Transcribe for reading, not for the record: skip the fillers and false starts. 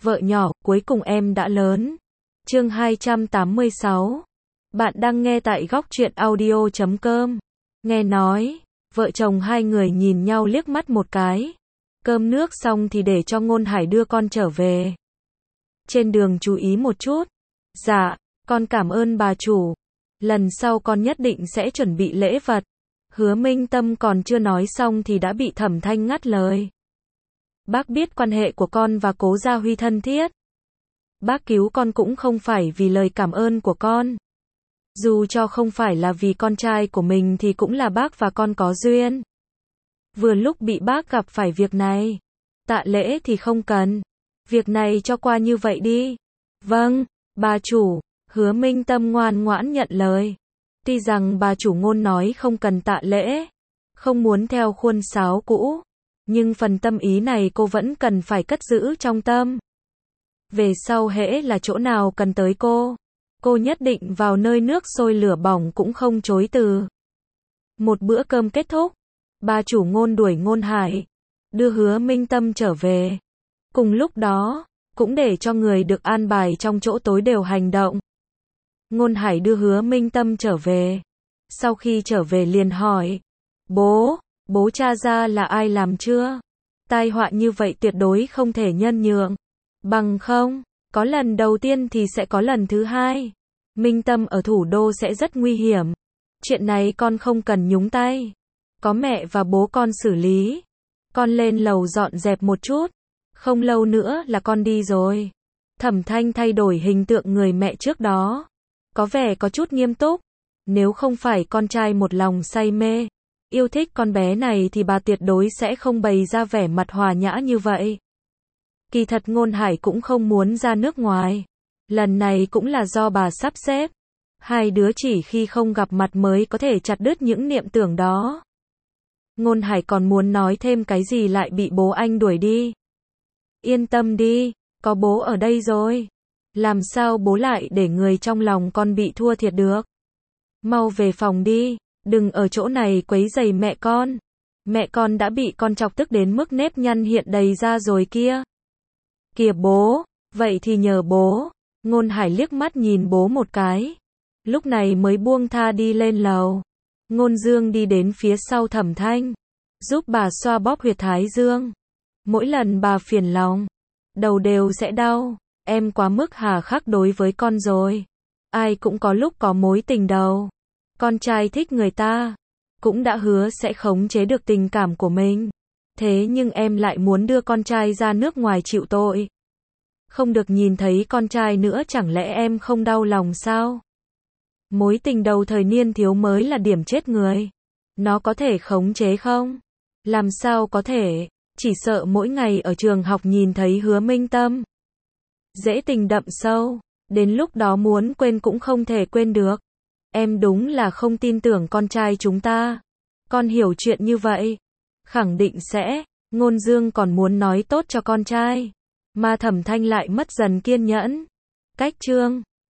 vợ nhỏ, cuối cùng em đã lớn. Chương 286. Bạn đang nghe tại góc truyện audio.com. Nghe nói, vợ chồng hai người nhìn nhau liếc mắt một cái. Cơm nước xong thì để cho Ngôn Hải đưa con trở về. Trên đường chú ý một chút. Dạ, con cảm ơn bà chủ. Lần sau con nhất định sẽ chuẩn bị lễ vật. Hứa Minh Tâm còn chưa nói xong thì đã bị Thẩm Thanh ngắt lời. Bác biết quan hệ của con và Cố Gia Huy thân thiết. Bác cứu con cũng không phải vì lời cảm ơn của con. Dù cho không phải là vì con trai của mình thì cũng là bác và con có duyên. Vừa lúc bị bác gặp phải việc này. Tạ lễ thì không cần. Việc này cho qua như vậy đi. Vâng, bà chủ. Hứa Minh Tâm ngoan ngoãn nhận lời. Tuy rằng bà chủ Ngôn nói không cần tạ lễ, không muốn theo khuôn sáo cũ, nhưng phần tâm ý này cô vẫn cần phải cất giữ trong tâm. Về sau hễ là chỗ nào cần tới cô nhất định vào nơi nước sôi lửa bỏng cũng không chối từ. Một bữa cơm kết thúc, bà chủ Ngôn đuổi Ngôn Hải, đưa Hứa Minh Tâm trở về. Cùng lúc đó, cũng để cho người được an bài trong chỗ tối đều hành động. Ngôn Hải đưa Hứa Minh Tâm trở về. Sau khi trở về liền hỏi, bố tra ra là ai làm chưa? Tai họa như vậy tuyệt đối không thể nhân nhượng. Bằng không, có lần đầu tiên thì sẽ có lần thứ hai. Minh Tâm ở thủ đô sẽ rất nguy hiểm. Chuyện này con không cần nhúng tay. Có mẹ và bố con xử lý. Con lên lầu dọn dẹp một chút. Không lâu nữa là con đi rồi. Thẩm Thanh thay đổi hình tượng người mẹ trước đó. Có vẻ có chút nghiêm túc. Nếu không phải con trai một lòng say mê, yêu thích con bé này thì bà tuyệt đối sẽ không bày ra vẻ mặt hòa nhã như vậy. Kỳ thật Ngôn Hải cũng không muốn ra nước ngoài. Lần này cũng là do bà sắp xếp. Hai đứa chỉ khi không gặp mặt mới có thể chặt đứt những niệm tưởng đó. Ngôn Hải còn muốn nói thêm cái gì lại bị bố anh đuổi đi. Yên tâm đi, có bố ở đây rồi. Làm sao bố lại để người trong lòng con bị thua thiệt được. Mau về phòng đi, đừng ở chỗ này quấy rầy mẹ con. Mẹ con đã bị con chọc tức đến mức nếp nhăn hiện đầy ra rồi kia. Kìa bố, vậy thì nhờ bố. Ngôn Hải liếc mắt nhìn bố một cái. Lúc này mới buông tha đi lên lầu. Ngôn Dương đi đến phía sau Thẩm Thanh, giúp bà xoa bóp huyệt thái dương. Mỗi lần bà phiền lòng, đầu đều sẽ đau. Em quá mức hà khắc đối với con rồi. Ai cũng có lúc có mối tình đầu. Con trai thích người ta, cũng đã hứa sẽ khống chế được tình cảm của mình. Thế nhưng em lại muốn đưa con trai ra nước ngoài chịu tội. Không được nhìn thấy con trai nữa chẳng lẽ em không đau lòng sao? Mối tình đầu thời niên thiếu mới là điểm chết người. Nó có thể khống chế không? Làm sao có thể? Chỉ sợ mỗi ngày ở trường học nhìn thấy Hứa Minh Tâm. Dễ tình đậm sâu, đến lúc đó muốn quên cũng không thể quên được. Em đúng là không tin tưởng con trai chúng ta. Con hiểu chuyện như vậy, khẳng định sẽ. Ngôn Dương còn muốn nói tốt cho con trai, mà Thẩm Thanh lại mất dần kiên nhẫn. Cách chương